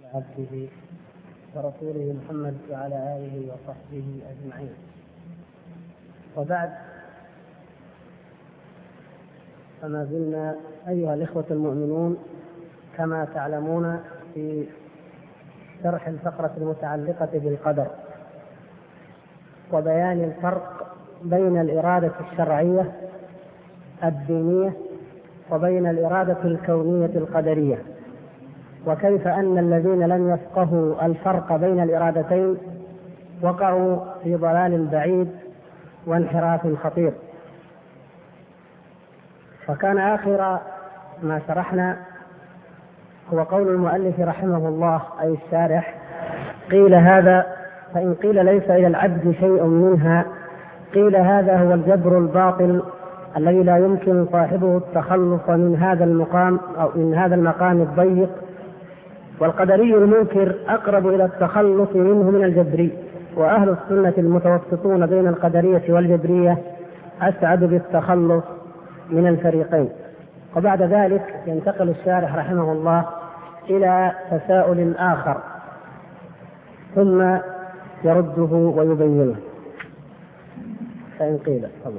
عبده ورسوله محمد وعلى آله وصحبه أجمعين. وبعد، فما زلنا أيها الإخوة المؤمنون كما تعلمون في شرح الفقرة المتعلقة بالقدر وبيان الفرق بين الإرادة الشرعية الدينية وبين الإرادة الكونية القدرية، وكيف أن الذين لم يفقهوا الفرق بين الإرادتين وقعوا في ضلال بعيد وانحراف خطير. فكان آخر ما شرحنا هو قول المؤلف رحمه الله أي الشارح: قيل هذا، فإن قيل ليس إلى العبد شيء منها، قيل هذا هو الجبر الباطل الذي لا يمكن صاحبه التخلص من هذا المقام أو من هذا المقام الضيق، والقدري المنكر أقرب إلى التخلص منه من الجبري، وأهل السنة المتوسطون بين القدرية والجبرية أسعد بالتخلص من الفريقين. وبعد ذلك ينتقل الشارح رحمه الله إلى تساؤل آخر ثم يرده ويبينه. فإن قيل طبعا.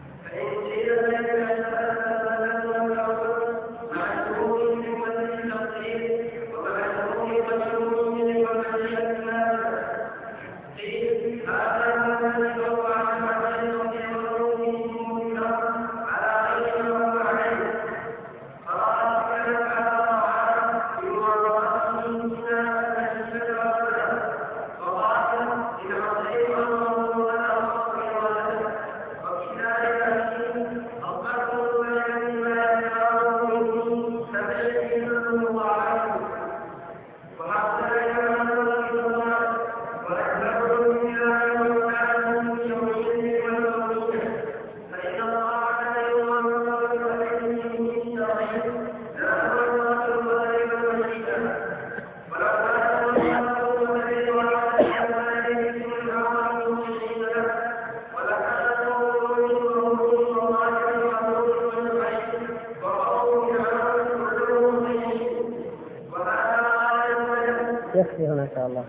يكفي هنا إن شاء الله.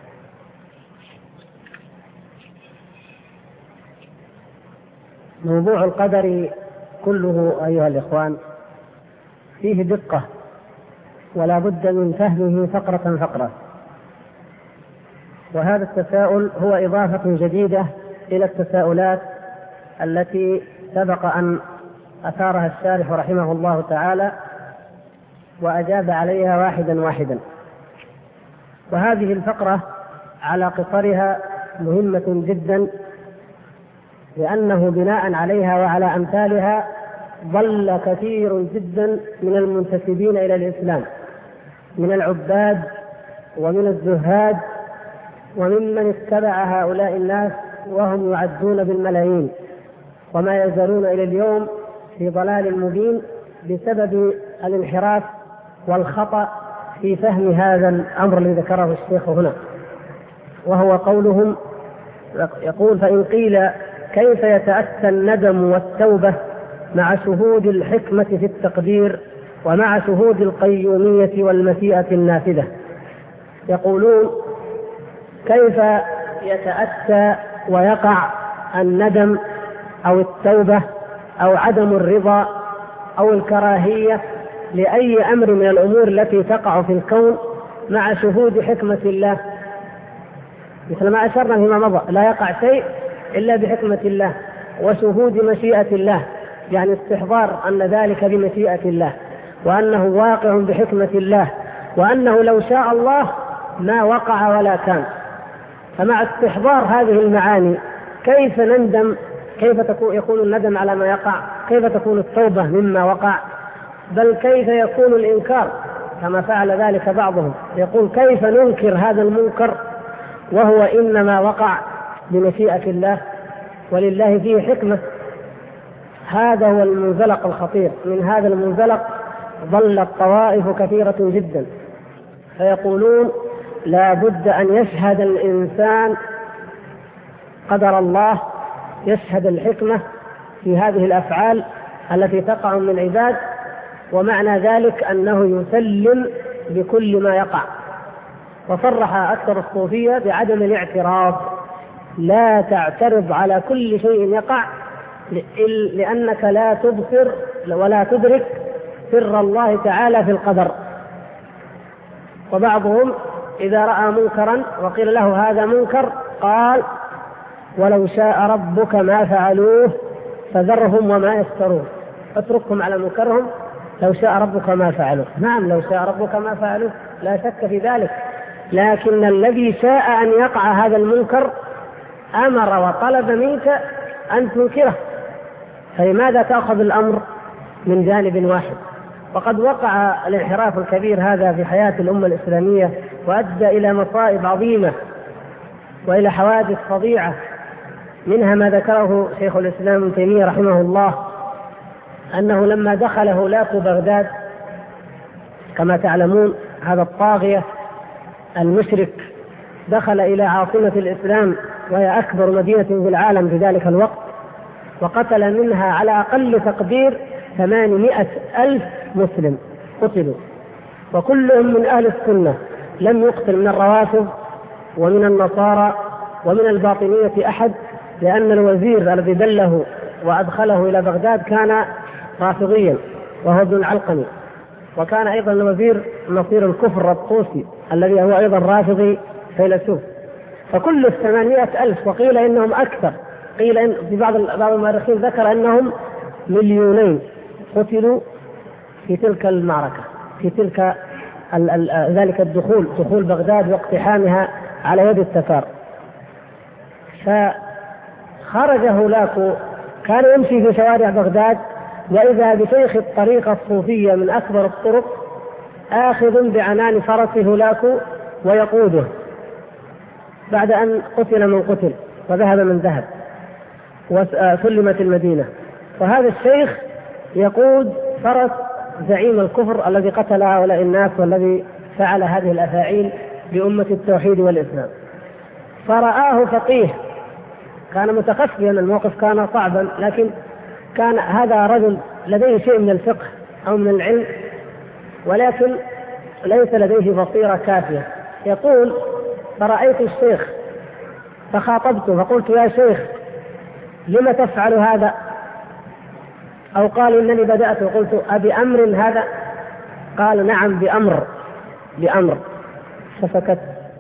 موضوع القدر كله أيها الإخوان فيه دقة، ولا بد من فهمه فقرة فقرة، وهذا التساؤل هو إضافة جديدة إلى التساؤلات التي سبق أن أثارها الشارح رحمه الله تعالى وأجاب عليها واحدا واحدا. وهذه الفقرة على قصرها مهمة جدا، لأنه بناء عليها وعلى أمثالها ضل كثير جدا من المنتسبين إلى الإسلام من العباد ومن الزهاد وممن اتبع هؤلاء الناس وهم يعدون بالملايين، وما يزالون إلى اليوم في ضلال مبين بسبب الانحراف والخطأ في فهم هذا الأمر الذي ذكره الشيخ هنا، وهو قولهم يقول: فإن قيل كيف يتأتى الندم والتوبة مع شهود الحكمة في التقدير ومع شهود القيومية والمشيئة النافذة؟ يقولون كيف يتأتى ويقع الندم أو التوبة أو عدم الرضا أو الكراهية لأي أمر من الأمور التي تقع في الكون مع شهود حكمة الله، مثل ما أشرنا فيما مضى: لا يقع شيء إلا بحكمة الله وشهود مشيئة الله، يعني استحضار أن ذلك بمشيئة الله وأنه واقع بحكمة الله وأنه لو شاء الله ما وقع ولا كان. فمع استحضار هذه المعاني كيف نندم؟ كيف يكون الندم على ما يقع؟ كيف تكون التوبة مما وقع؟ بل كيف يكون الإنكار كما فعل ذلك بعضهم، يقول: كيف ننكر هذا المنكر وهو إنما وقع بمشيئة الله ولله فيه حكمة؟ هذا هو المنزلق الخطير. من هذا المنزلق ضلت طوائف كثيرة جدا، فيقولون لا بد أن يشهد الإنسان قدر الله، يشهد الحكمة في هذه الأفعال التي تقع من العباد، ومعنى ذلك أنه يسلم بكل ما يقع وصرح أكثر الصوفية بعدم الاعتراض. لا تعترض على كل شيء يقع، لأنك لا تبصر ولا تدرك سر الله تعالى في القدر. وبعضهم إذا رأى منكرا وقيل له هذا منكر قال ولو شاء ربك ما فعلوه فذرهم وما يفترون، اتركهم على منكرهم، لو شاء ربك ما فعلوه. نعم لو شاء ربك ما فعلوه، لا شك في ذلك، لكن الذي شاء أن يقع هذا المنكر أمر وطلب منك أن تنكره، فلماذا تأخذ الأمر من جانب واحد؟ وقد وقع الانحراف الكبير هذا في حياة الأمة الإسلامية، وأدى إلى مصائب عظيمة وإلى حوادث فظيعة، منها ما ذكره شيخ الإسلام ابن تيمية رحمه الله، أنه لما دخل هولاكو بغداد كما تعلمون هذا الطاغية المشرك دخل إلى عاصمة الإسلام وهي أكبر مدينة في العالم في ذلك الوقت، وقتل منها على أقل تقدير 800,000 مسلم قتلوا، وكلهم من أهل السنة، لم يقتل من الروافض ومن النصارى ومن الباطنية أحد، لأن الوزير الذي دله وأدخله إلى بغداد كان رافضيا وهو ابن العلقمي، وكان أيضا الوزير نصير الكفر الطوسي الذي هو أيضا رافضي فيلسوف. فكل 800,000 وقيل إنهم أكثر، قيل إن في بعض المؤرخين ذكر أنهم 2,000,000 قتلوا في تلك المعركة، في تلك ذلك دخول بغداد واقتحامها على يد التتار. فخرج هولاكو كان يمشي في شوارع بغداد، وإذا بشيخ الطريقة الصوفية من أكبر الطرق آخذ بعنان فرس هولاكو ويقوده بعد أن قتل من قتل وذهب من ذهب وسلمت المدينة، وهذا الشيخ يقود فرس زعيم الكفر الذي قتل هؤلاء الناس والذي فعل هذه الأفاعيل بأمة التوحيد والإسلام. فرآه فقيه كان متخفيا، الموقف كان صعبا، لكن كان هذا رجل لديه شيء من الفقه أو من العلم، ولكن ليس لديه بصيرة كافية. يقول فرأيت الشيخ فخاطبته فقلت يا شيخ لم تفعل هذا؟ أو قال إنني بدأت، وقلت أبي أمر هذا؟ قال نعم بأمر، فسكت.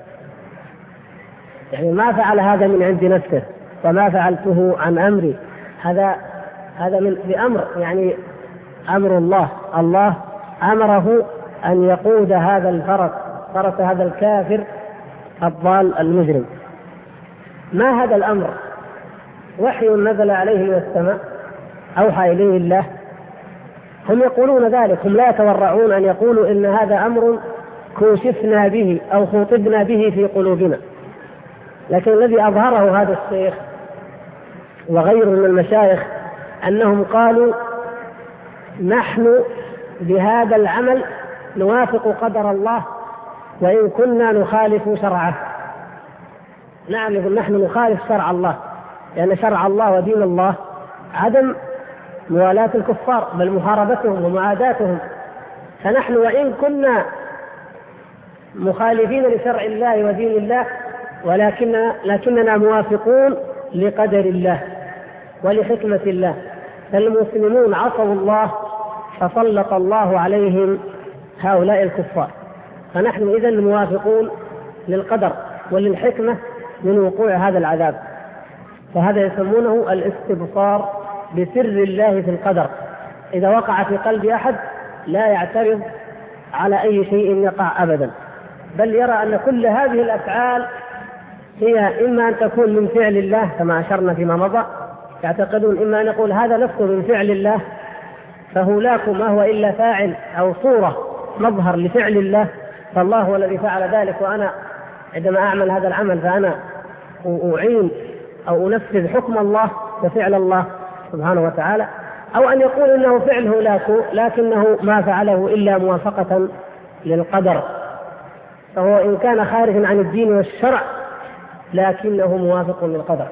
يعني ما فعل هذا من عند نفسه وما فعلته عن أمري، هذا من بأمر، يعني أمر الله أمره أن يقود هذا فرس هذا الكافر الضال المجرم. ما هذا الأمر؟ وحي نزل عليه من السماء أوحى إليه الله. هم يقولون ذلك، هم لا يتورعون أن يقولوا إن هذا أمر كوشفنا به أو خوطبنا به في قلوبنا. لكن الذي أظهره هذا الشيخ وغيره من المشايخ أنهم قالوا نحن بهذا العمل نوافق قدر الله وإن كنا نخالف شرعه. نعم، يقول نحن نخالف شرع الله، لأن شرع الله ودين الله عدم موالاة الكفار بل محاربتهم ومعاداتهم، فنحن وإن كنا مخالفين لشرع الله ودين الله لكننا موافقون لقدر الله ولحكمة الله. فالمسلمون عصوا الله فسلط الله عليهم هؤلاء الكفار، فنحن إذن موافقون للقدر وللحكمة من وقوع هذا العذاب. فهذا يسمونه الاستبصار بسر الله في القدر. إذا وقع في قلب أحد لا يعترض على أي شيء يقع أبدا، بل يرى أن كل هذه الأفعال هي إما أن تكون من فعل الله كما أشرنا فيما مضى، يعتقدون إما أن نقول هذا نفسه من فعل الله فهولاكم ما هو إلا فاعل أو صورة مظهر لفعل الله، فالله هو الذي فعل ذلك، وأنا عندما أعمل هذا العمل فأنا أعين أو أنفذ حكم الله وفعل الله سبحانه وتعالى. أو أن يقول إنه فعل هولاكو لكنه ما فعله إلا موافقة للقدر، فهو إن كان خارجا عن الدين والشرع لكنه موافق للقدر.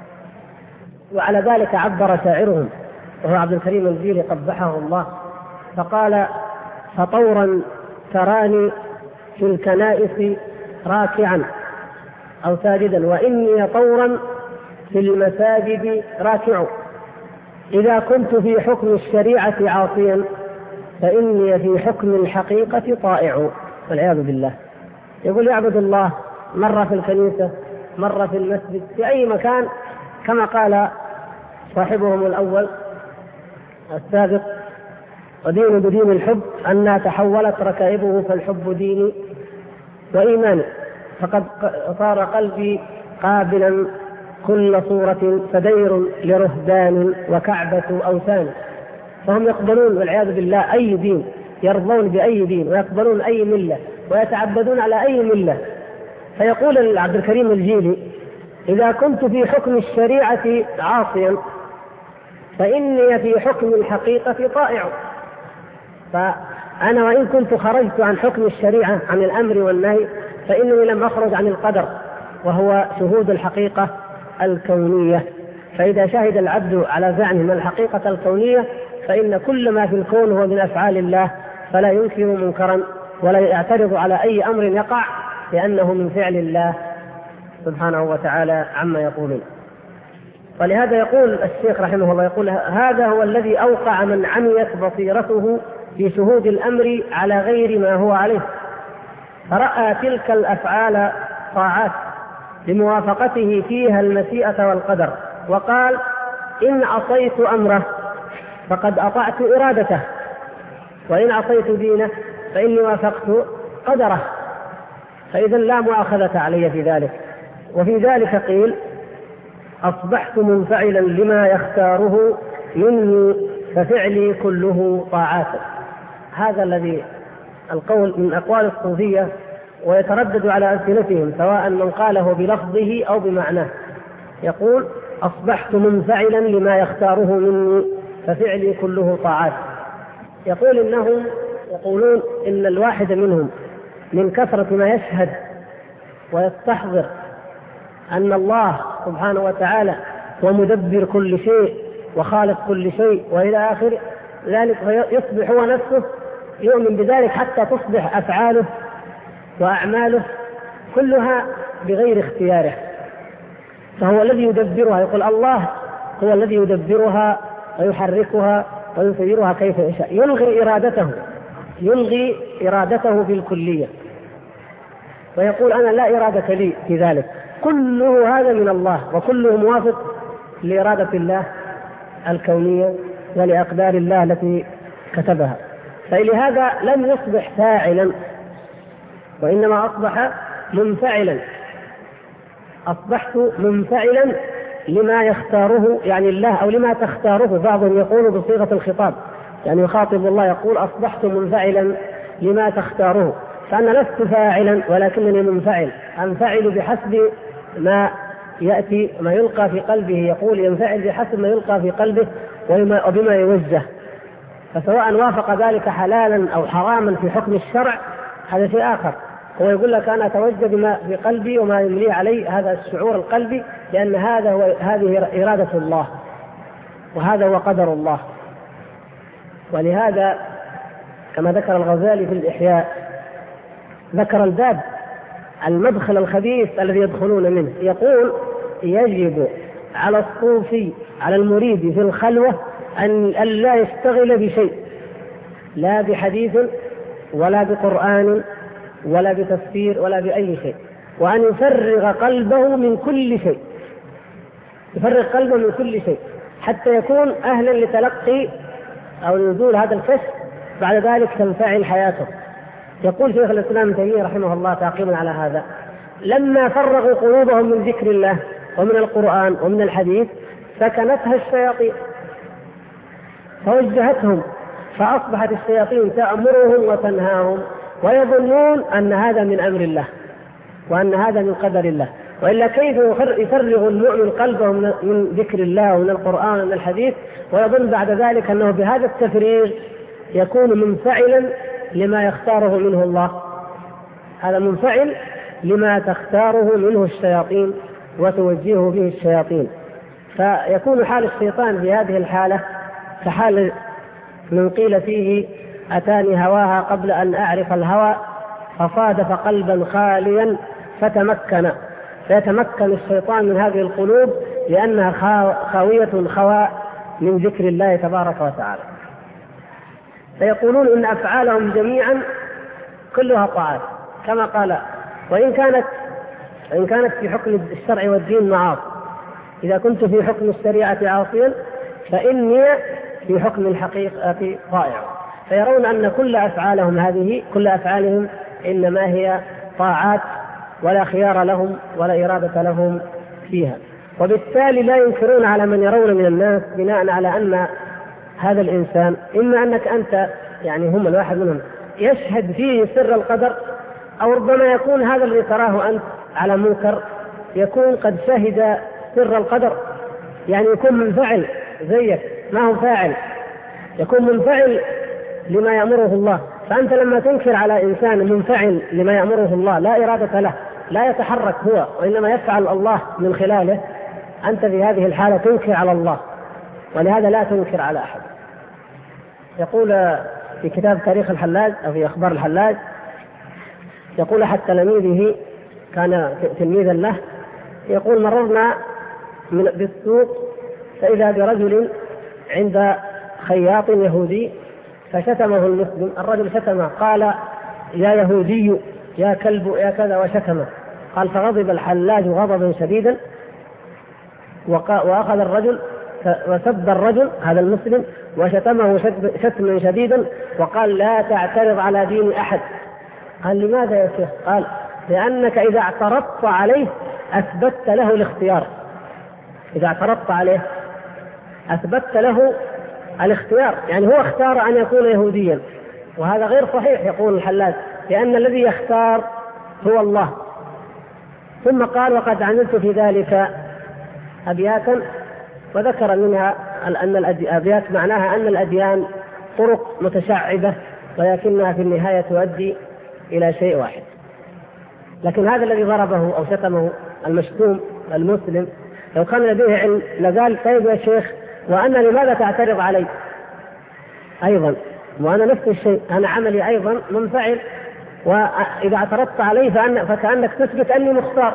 وعلى ذلك عبر شاعرهم وهو عبد الكريم الجيلي قبحه الله فقال فطورا تراني في الكنائس راكعا أو ساجدا، وإني طورا في المساجد راكع. إذا كنت في حكم الشريعة عاصيا فإني في حكم الحقيقة طائع، والعياذ بالله. يقول يعبد الله مرة في الكنيسة، مرة في المسجد، في أي مكان، كما قال صاحبهم الأول السابق: ودين بدين الحب أن تحولت ركائبه، فالحب ديني وإيماني، فقد صار قلبي قابلا كل صورة فدير لرهبان وكعبة أوثان. فهم يقبلون والعياذ بالله أي دين، يرضون بأي دين ويقبلون أي ملة ويتعبدون على أي ملة. فيقول عبد الكريم الجيلي: إذا كنت في حكم الشريعة عاصيا فإني في حكم الحقيقة طائع. فأنا وإن كنت خرجت عن حكم الشريعة، عن الأمر والنهي، فإنني لم أخرج عن القدر، وهو شهود الحقيقة الكونية. فإذا شهد العبد على زعمه الحقيقة الكونية فإن كل ما في الكون هو من أفعال الله، فلا ينكر منكرا ولا يعترض على أي أمر يقع، لأنه من فعل الله سبحانه وتعالى عما يقولون. ولهذا يقول الشيخ رحمه الله، يقول: هذا هو الذي أوقع من عميت بصيرته في شهود الأمر على غير ما هو عليه، فرأى تلك الأفعال طاعات لموافقته فيها المشيئة والقدر، وقال: إن عصيت أمره فقد أطعت إرادته، وإن عصيت دينه فإني وافقت قدره، فإذا لا مؤاخذة علي في ذلك. وفي ذلك قيل: أصبحت منفعلا لما يختاره مني ففعلي كله طاعات. هذا الذي القول من أقوال الصوفية، ويتردد على ألسنتهم سواء من قاله بلفظه أو بمعناه. يقول: أصبحت منفعلا لما يختاره مني ففعلي كله طاعات. يقول إنهم يقولون إن الواحد منهم من كثرة ما يشهد ويستحضر أن الله سبحانه وتعالى هو مدبر كل شيء وخالق كل شيء وإلى آخر ذلك، فيصبح هو نفسه يؤمن بذلك، حتى تصبح أفعاله وأعماله كلها بغير اختياره، فهو الذي يدبرها. يقول الله هو الذي يدبرها ويحركها ويسيرها كيف يشاء، يلغي إرادته في الكلية، ويقول: أنا لا إرادة لي في ذلك. كله هذا من الله، وكله موافق لإرادة الله الكونية ولأقدار الله التي كتبها. فلهذا لم يصبح فاعلا، وإنما أصبح منفعلا. أصبحت منفعلا لما يختاره يعني الله، أو لما تختاره. بعضهم يقول بصيغة الخطاب، يعني يخاطب الله، يقول: أصبحت منفعلا لما تختاره. فأنا لست فاعلا ولكنني منفعل، أنفعل بحسب ما يأتي، ما يلقى في قلبه. يقول: ينفعل بحسب ما يلقى في قلبه وبما يوجه، فسواء وافق ذلك حلالا أو حراما في حكم الشرع هذا شيء آخر. هو يقول لك: أنا أتوجه بما في قلبي وما يملي علي، هذا الشعور القلبي، لأن هذه إرادة الله وهذا هو قدر الله. ولهذا كما ذكر الغزالي في الإحياء، ذكر الباب المدخل الخبيث الذي يدخلون منه. يقول: يجب على الصوفي، على المريد في الخلوة، أن لا يشتغل بشيء، لا بحديث ولا بقرآن ولا بتفسير ولا بأي شيء، وأن يفرغ قلبه من كل شيء، يفرغ قلبه من كل شيء حتى يكون أهلا لتلقي أو نزول هذا الكشف، بعد ذلك تنفعل حياته. يقول شيخ الإسلام ابن تيمية رحمه الله تعقيبا على هذا: لما فرغوا قلوبهم من ذكر الله ومن القرآن ومن الحديث سكنتها الشياطين فوجهتهم، فأصبحت الشياطين تأمرهم وتنهاهم، ويظنون أن هذا من أمر الله وأن هذا من قدر الله. وإلا كيف يفرغ المؤمن قلبه من ذكر الله ومن القرآن ومن الحديث ويظن بعد ذلك أنه بهذا التفريغ يكون منفعلا لما يختاره منه الله؟ هذا منفعل لما تختاره منه الشياطين وتوجهه به الشياطين. فيكون حال الشيطان في هذه الحالة كحال من قيل فيه: أتاني هواها قبل أن أعرف الهوى فصادف قلبا خاليا فيتمكن الشيطان من هذه القلوب لأنها خاوية خواء من ذكر الله تبارك وتعالى. فيقولون إن أفعالهم جميعا كلها طاعات، كما قال: وإن كانت في حكم الشرع والدين معاصي، إذا كنت في حكم الشريعة عاصيا فإني في حكم الحقيقة طائع. فيرون أن كل أفعالهم إنما هي طاعات، ولا خيار لهم ولا إرادة لهم فيها. وبالتالي لا ينكرون على من يرون من الناس بناء على أن هذا الإنسان إما أنك أنت يعني هم الواحد منهم يشهد فيه سر القدر، أو ربما يكون هذا الذي تراه أنت على منكر يكون قد شهد سر القدر، يعني يكون منفعل زيك، ما هو فاعل، يكون منفعل لما يأمره الله. فأنت لما تنكر على إنسان منفعل لما يأمره الله لا إرادة له، لا يتحرك هو وإنما يفعل الله من خلاله، أنت في هذه الحالة تنكر على الله، ولهذا لا تنكر على أحد. يقول في كتاب تاريخ الحلاج أو في أخبار الحلاج، يقول أحد تلاميذه كان تلميذا له، يقول: مررنا بالسوق فإذا برجل عند خياط يهودي فشتمه المسلم. الرجل شتمه، قال: يا يهودي، يا كلب، يا كذا، وشتمه. قال: فغضب الحلاج غضبا شديدا، وأخذ الرجل وسب الرجل هذا المسلم وشتمه شتما شديدا، وقال: لا تعترض على دين أحد. قال: لماذا يا شيخ؟ قال: لأنك إذا اعترضت عليه أثبتت له الاختيار. إذا اعترضت عليه أثبتت له الاختيار، يعني هو اختار أن يكون يهوديا، وهذا غير صحيح يقول الحلاج، لأن الذي يختار هو الله. ثم قال: وقد عملت في ذلك أبياتا، وذكر منها أن الأبيات معناها أن الأديان طرق متشعبة، ولكنها في النهاية تؤدي إلى شيء واحد. لكن هذا الذي ضربه أو شتمه المشتوم المسلم لو كان لديه علم لقال: طيب يا شيخ، وأنا لماذا تعترض علي أيضا؟ وأنا نفس الشيء، أنا عملي أيضا منفعل، وإذا اعترضت علي فكأنك تثبت أني مختار.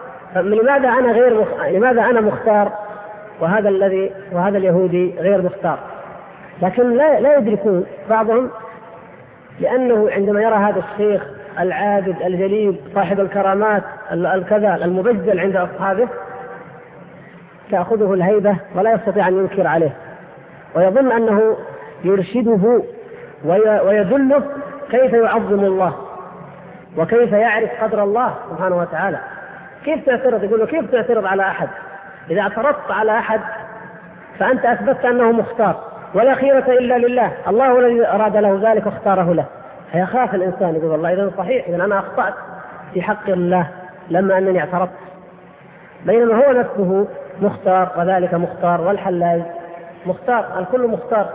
لماذا أنا مختار وهذا اليهودي غير مختار؟ لكن لا يدركون بعضهم، لأنه عندما يرى هذا الشيخ العابد الجليل صاحب الكرامات الكذا المبجل عند أصحابه تأخذه الهيبة ولا يستطيع أن ينكر عليه، ويظن أنه يرشده ويدله كيف يعظم الله وكيف يعرف قدر الله سبحانه وتعالى. كيف تعترض؟ يقول له: كيف تعترض على أحد؟ إذا اعترضت على أحد فأنت أثبتت أنه مختار، ولا خيرة إلا لله، الله الذي أراد له ذلك واختاره له. فيخاف الإنسان، يقول: والله إذا صحيح، إذا أنا أخطأت في حق الله لما أنني اعترضت، بينما هو نفسه مختار، وذلك مختار، والحلاج مختار، الكل مختار.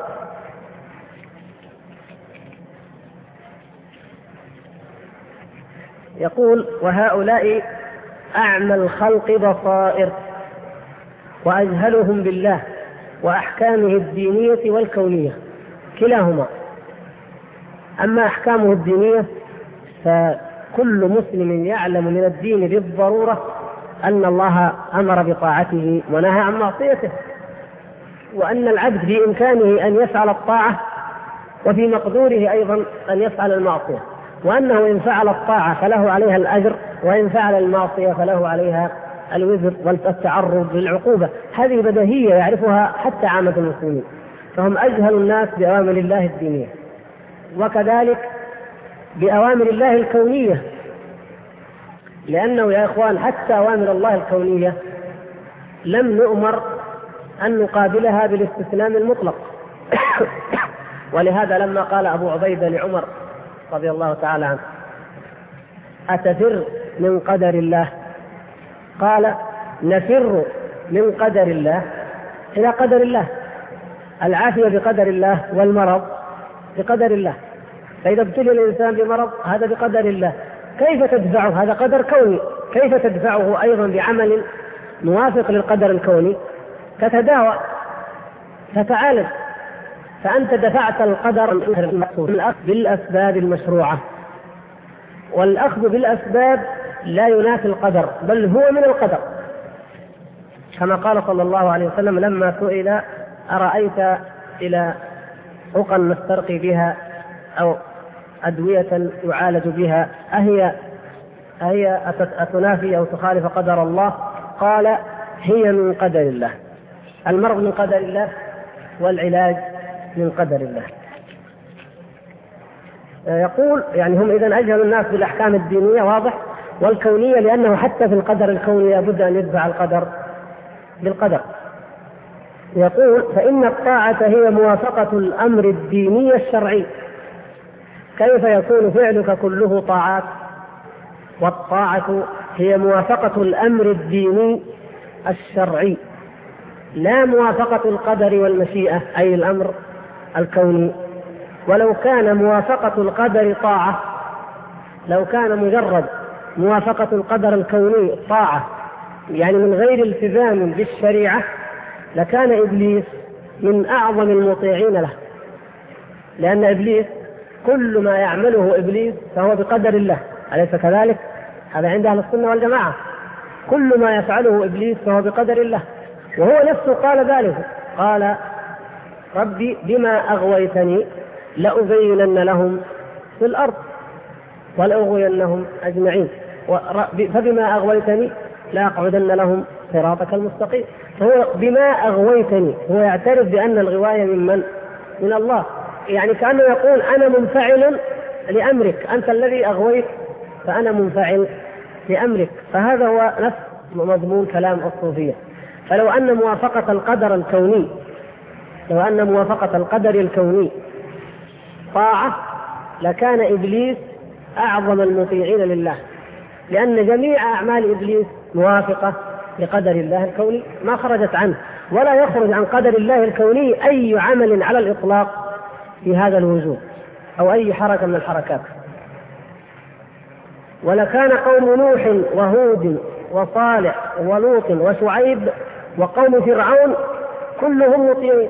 يقول: وهؤلاء أعمى الخلق بصائر، وأجهلهم بالله وأحكامه الدينية والكونية كلاهما. أما أحكامه الدينية فكل مسلم يعلم من الدين بالضرورة أن الله أمر بطاعته ونهى عن معصيته، وأن العبد بإمكانه أن يفعل الطاعة وفي مقدوره أيضا أن يفعل المعصية، وأنه إن فعل الطاعة فله عليها الأجر، وإن فعل المعصية فله عليها الوزر والتعرض للعقوبة. هذه بديهية يعرفها حتى عامة المسلمين، فهم أجهل الناس بأوامر الله الدينية، وكذلك بأوامر الله الكونية، لأنه يا إخوان حتى أوامر الله الكونية لم نؤمر أن نقابلها بالاستسلام المطلق. ولهذا لما قال أبو عبيدة لعمر رضي الله تعالى عنه: أتفر من قدر الله؟ قال: نفر من قدر الله إلى قدر الله. العافية بقدر الله، والمرض بقدر الله. فإذا ابتلي الإنسان بمرض هذا بقدر الله، كيف تدفعه؟ هذا قدر كوني، كيف تدفعه أيضا بعمل موافق للقدر الكوني؟ تتداوى، تتعالج. فأنت دفعت القدر بالأسباب المشروعة. والأخذ بالأسباب لا ينافي القدر، بل هو من القدر، كما قال صلى الله عليه وسلم لما سئل: أرأيت إلى رقى نسترقي بها أو أدوية يعالج بها أهي أتنافي أو تخالف قدر الله؟ قال: هي من قدر الله، المرض من قدر الله والعلاج من قدر الله. يقول يعني هم إذن أجهل الناس بالأحكام الدينية واضح والكونية، لأنه حتى في القدر الكوني لابد أن يتبع القدر بالقدر. يقول: فإن الطاعة هي موافقة الأمر الديني الشرعي. كيف يكون فعلك كله طاعات؟ والطاعة هي موافقة الأمر الديني الشرعي، لا موافقة القدر والمشيئة أي الأمر الكوني. ولو كان موافقة القدر طاعة، لو كان مجرد موافقة القدر الكوني طاعة يعني من غير التزام بالشريعة، لكان إبليس من أعظم المطيعين له، لأن إبليس كل ما يعمله إبليس فهو بقدر الله، أليس كذلك؟ هذا عند أهل السنة والجماعة، كل ما يفعله إبليس فهو بقدر الله. وهو نفسه قال ذلك، قال: ربي بما أغويتني لأزينن لهم في الأرض ولأغوينهم أجمعين، فبما أغويتني لأقعدن لهم صراطك المستقيم. فهو بما أغويتني، هو يعترف بأن الغواية من الله، يعني كأنه يقول: أنا منفعل لأمرك، أنت الذي أغويت فأنا منفعل لأمرك. فهذا هو نفس مضمون كلام الصوفية. فلو أن موافقة القدر الكوني، لو أن موافقة القدر الكوني طاعة، لكان إبليس أعظم المطيعين لله، لأن جميع أعمال إبليس موافقة لقدر الله الكوني، ما خرجت عنه، ولا يخرج عن قدر الله الكوني أي عمل على الإطلاق في هذا الوجود أو أي حركة من الحركات. ولكان قوم نوح وهود وصالح ولوط وشعيب وقوم فرعون كلهم مطيعين،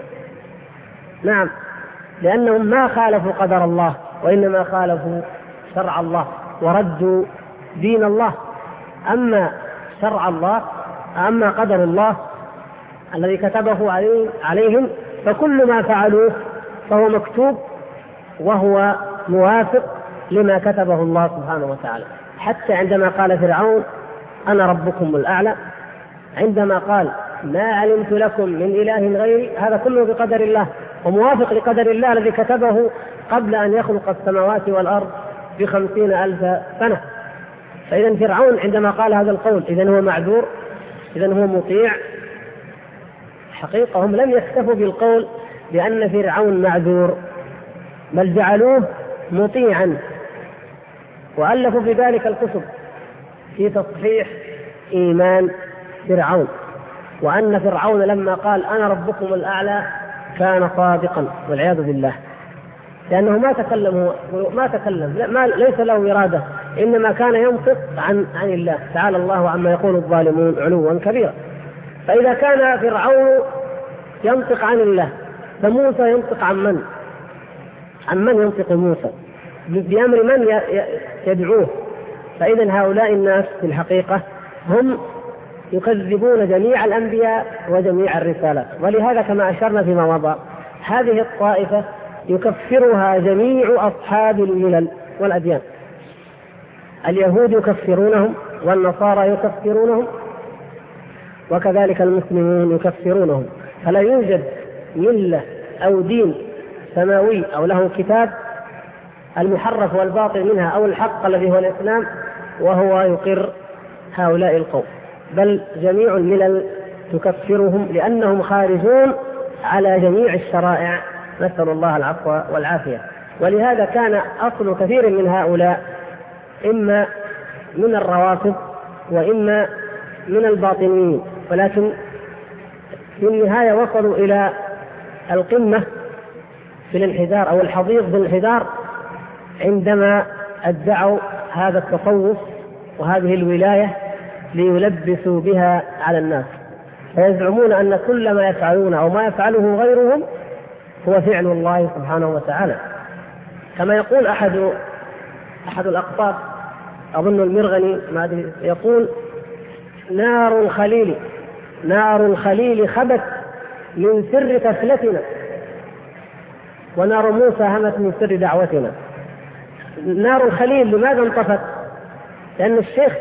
نعم، لأنهم ما خالفوا قدر الله، وإنما خالفوا شرع الله وردوا دين الله. أما شرع الله، أما قدر الله الذي كتبه عليهم، فكل ما فعلوه فهو مكتوب وهو موافق لما كتبه الله سبحانه وتعالى. حتى عندما قال فرعون: أنا ربكم الأعلى، عندما قال: ما علمت لكم من إله غيري، هذا كله بقدر الله وموافق لقدر الله الذي كتبه قبل أن يخلق السماوات والأرض ب50,000 سنة. فإذا فرعون عندما قال هذا القول إذن هو معذور، إذن هو مطيع. حقيقة هم لم يكتفوا بالقول بأن فرعون معذور، بل جعلوه مطيعا، وألفوا في ذلك الكتب في تصحيح إيمان فرعون، وأن فرعون لما قال: أنا ربكم الأعلى كان صادقا، والعياذ بالله، لأنه ما تكلم ليس له إرادة، إنما كان ينطق عن الله تعالى الله عما يقول الظالمون علوا كبيرا. فإذا كان فرعون ينطق عن الله، فموسى ينطق عن من؟ عن من ينطق موسى؟ بأمر من يدعوه؟ فإذا هؤلاء الناس في الحقيقة هم يكذبون جميع الأنبياء وجميع الرسالات. ولهذا كما أشرنا فيما مضى، هذه الطائفة يكفرها جميع أصحاب الملل والأديان، اليهود يكفرونهم، والنصارى يكفرونهم، وكذلك المسلمون يكفرونهم. فلا يوجد ملة أو دين سماوي أو له كتاب المحرف والباطل منها أو الحق الذي هو الإسلام وهو يقر هؤلاء القوم، بل جميع الملل تكفرهم لأنهم خارجون على جميع الشرائع، نسأل الله العفو والعافية. ولهذا كان أصل كثير من هؤلاء إما من الروافض وإما من الباطنيين، ولكن في النهاية وصلوا إلى القمة في الانحدار أو الحضيض بالانحدار عندما ادعوا هذا التصوف وهذه الولاية ليلبسوا بها على الناس، فيزعمون أن كل ما يفعلون أو ما يفعله غيرهم هو فعل الله سبحانه وتعالى. كما يقول أحد أحد الأقطاب أظن المرغني يقول: نار الخليل خبت من سر تفلتنا، ونار موسى همت من سر دعوتنا. نار الخليل لماذا انطفت؟ لأن الشيخ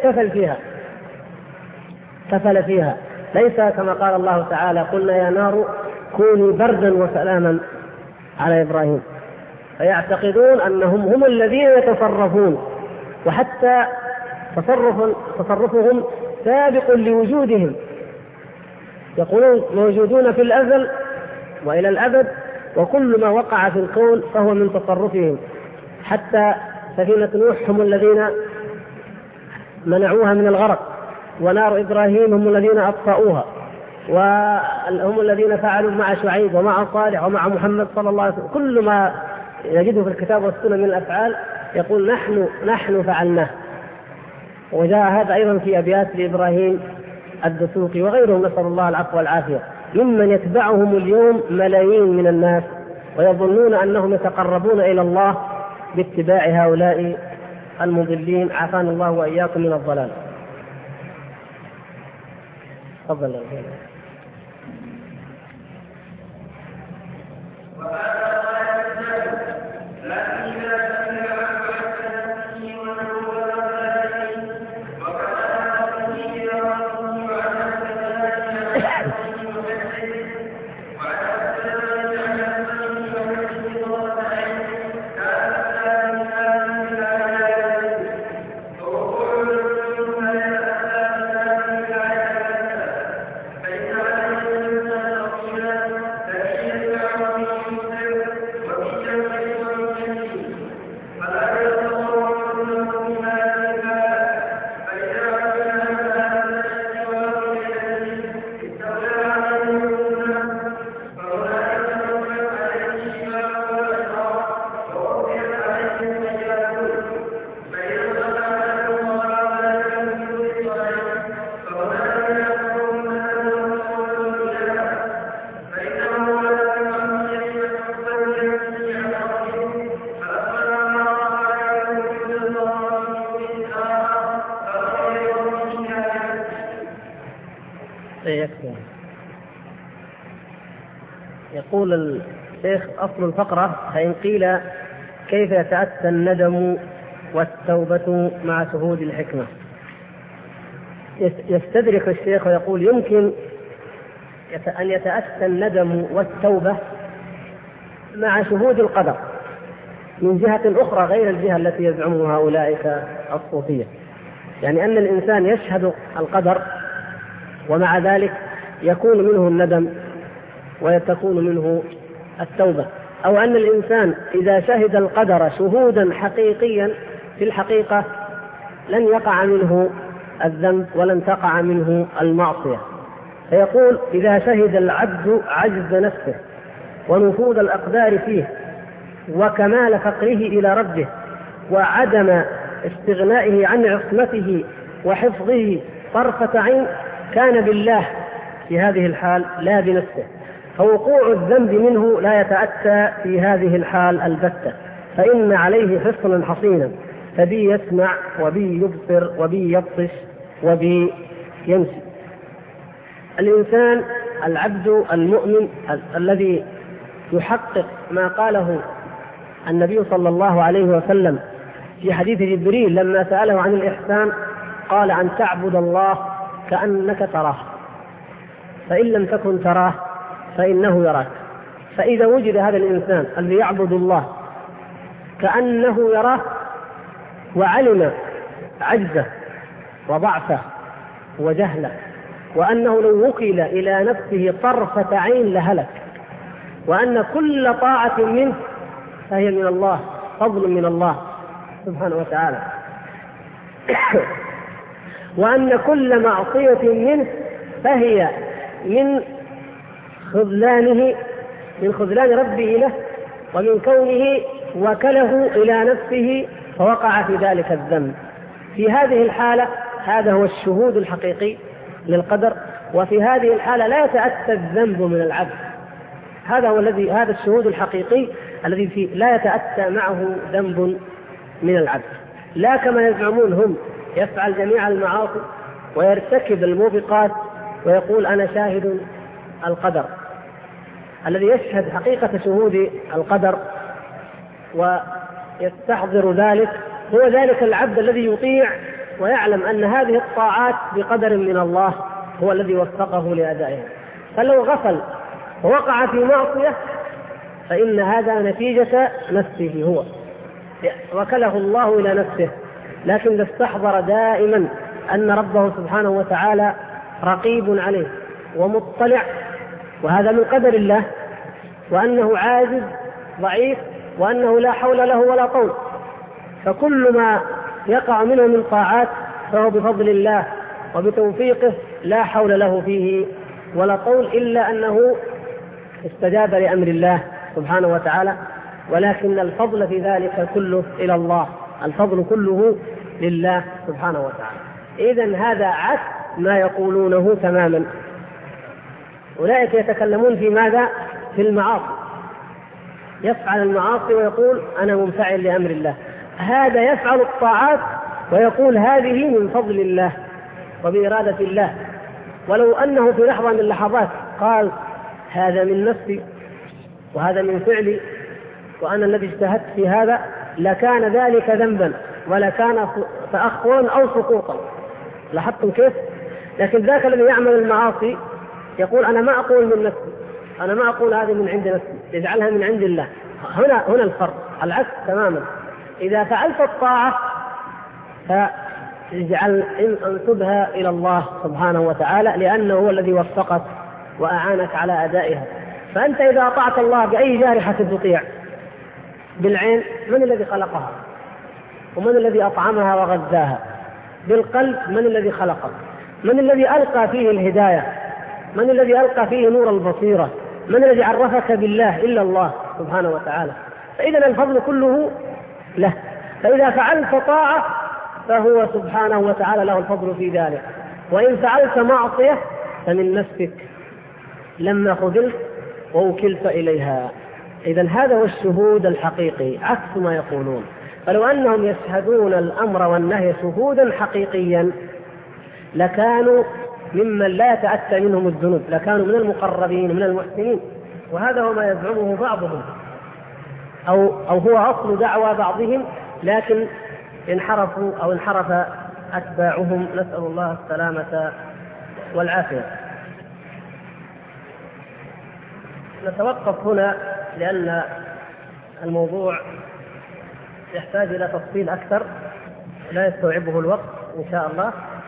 تفل فيها، ليس كما قال الله تعالى: قلنا يا نار كوني بردا وسلاما على إبراهيم. فيعتقدون أنهم هم الذين يتصرفون، وحتى تصرفهم سابق لوجودهم، يقولون موجودون في الأزل وإلى الأبد، وكل ما وقع في الكون فهو من تصرفهم. حتى سفينة نوح هم الذين منعوها من الغرق، ونار إبراهيم هم الذين أطفأوها، وهم الذين فعلوا مع شعيب ومع صالح ومع محمد صلى الله عليه وسلم. كل ما يجده في الكتاب والسنة من الأفعال يقول نحن فعلناه. وجاء هذا أيضا في أبيات لإبراهيم الدسوقي وغيرهم، نسأل الله العفو والعافية، ممن يتبعهم اليوم ملايين من الناس ويظنون أنهم يتقربون إلى الله باتباع هؤلاء المضلين، عافانا الله وإياكم من الضلال. تفضل. يقول الشيخ: أصل الفقرة: فإن قيل كيف يتأتى الندم والتوبة مع شهود الحكمة؟ يستدرك الشيخ ويقول: يمكن أن يتأتى الندم والتوبة مع شهود القدر من جهة أخرى غير الجهة التي يزعمها أولئك الصوفية، يعني أن الإنسان يشهد القدر ومع ذلك يكون منه الندم وتكون منه التوبة، أو أن الإنسان إذا شهد القدر شهودا حقيقيا في الحقيقة لن يقع منه الذنب ولن تقع منه المعصية. فيقول: إذا شهد العبد عجز نفسه ونفوذ الأقدار فيه وكمال فقره إلى ربه وعدم استغنائه عن عصمته وحفظه طرفة عين، كان بالله في هذه الحال لا بنفسه، فوقوع الذنب منه لا يتأتى في هذه الحال البتة، فإن عليه حصنا حصينا، فبي يسمع وبي يبصر وبي يبطش وبي يمشي. الإنسان العبد المؤمن الذي يحقق ما قاله النبي صلى الله عليه وسلم في حديث جبريل لما سأله عن الإحسان، قال: أن تعبد الله كأنك تراه، فإن لم تكن تراه فإنه يراك. فإذا وجد هذا الإنسان الذي يعبد الله كأنه يراه وعلم عجزه وضعفه وجهله، وأنه لو وكل إلى نفسه طرفة عين لهلك، وأن كل طاعة منه فهي من الله، فضل من الله سبحانه وتعالى، وأن كل معصية منه فهي من خذلان ربه له ومن كونه وكله إلى نفسه فوقع في ذلك الذنب. في هذه الحالة هذا هو الشهود الحقيقي للقدر، وفي هذه الحالة لا يتأتى الذنب من العبد. هذا الشهود الحقيقي الذي لا يتأتى معه ذنب من العبد. لا كما يزعمون هم يفعل جميع المعاصي ويرتكب الموبقات ويقول أنا شاهد القدر. الذي يشهد حقيقة شهود القدر ويستحضر ذلك هو ذلك العبد الذي يطيع ويعلم أن هذه الطاعات بقدر من الله هو الذي وفقه لأدائها. فلو غفل ووقع في معصية فإن هذا نتيجة نفسه، هو وكله الله إلى نفسه. لكن إذا استحضر دائما أن ربه سبحانه وتعالى رقيب عليه ومطلع، وهذا من قدر الله، وأنه عاجز ضعيف، وأنه لا حول له ولا قوة، فكل ما يقع منه من طاعات فهو بفضل الله وبتوفيقه، لا حول له فيه ولا قول، إلا أنه استجاب لأمر الله سبحانه وتعالى. ولكن الفضل في ذلك كله إلى الله، الفضل كله لله سبحانه وتعالى. إذن هذا عكس ما يقولونه تماما. أولئك يتكلمون في ماذا؟ في المعاصي، يفعل المعاصي ويقول أنا منفعل لأمر الله. هذا يفعل الطاعات ويقول هذه من فضل الله وبإرادة الله، ولو أنه في لحظة من اللحظات قال هذا من نفسي وهذا من فعلي وأنا الذي اجتهدت في هذا لكان ذلك ذنبا ولكان تأخرا أو سقوطا. لاحظتم كيف؟ لكن ذاك الذي يعمل المعاصي يقول أنا ما أقول من نفسي، أنا ما أقول هذه من عند نفسي، يجعلها من عند الله. هنا الفرق، العكس تماما. إذا فعلت الطاعة فاجعل انسبها إلى الله سبحانه وتعالى، لأنه هو الذي وفقك وأعانك على أدائها. فأنت إذا أطعت الله بأي جارحة تطيع؟ بالعين، من الذي خلقها؟ ومن الذي أطعمها وغذاها؟ بالقلب، من الذي خلقك؟ من الذي ألقى فيه الهداية؟ من الذي ألقى فيه نور البصيرة؟ من الذي عرفك بالله إلا الله سبحانه وتعالى؟ فإذا الفضل كله له. فإذا فعلت طاعة فهو سبحانه وتعالى له الفضل في ذلك، وإن فعلت معصية فمن نفسك لما خذلت ووكلت إليها. إذن هذا هو الشهود الحقيقي عكس ما يقولون. فلو أنهم يشهدون الأمر والنهي شهودا حقيقيا لكانوا ممن لا يتأتى منهم الذنوب، لكانوا من المقربين من المحسنين. وهذا هو ما يزعمه بعضهم، أو هو أصل دعوى بعضهم، لكن انحرفوا أو انحرف أتباعهم، نسأل الله السلامة والعافية. نتوقف هنا لأن الموضوع يحتاج إلى تفصيل أكثر لا يستوعبه الوقت إن شاء الله.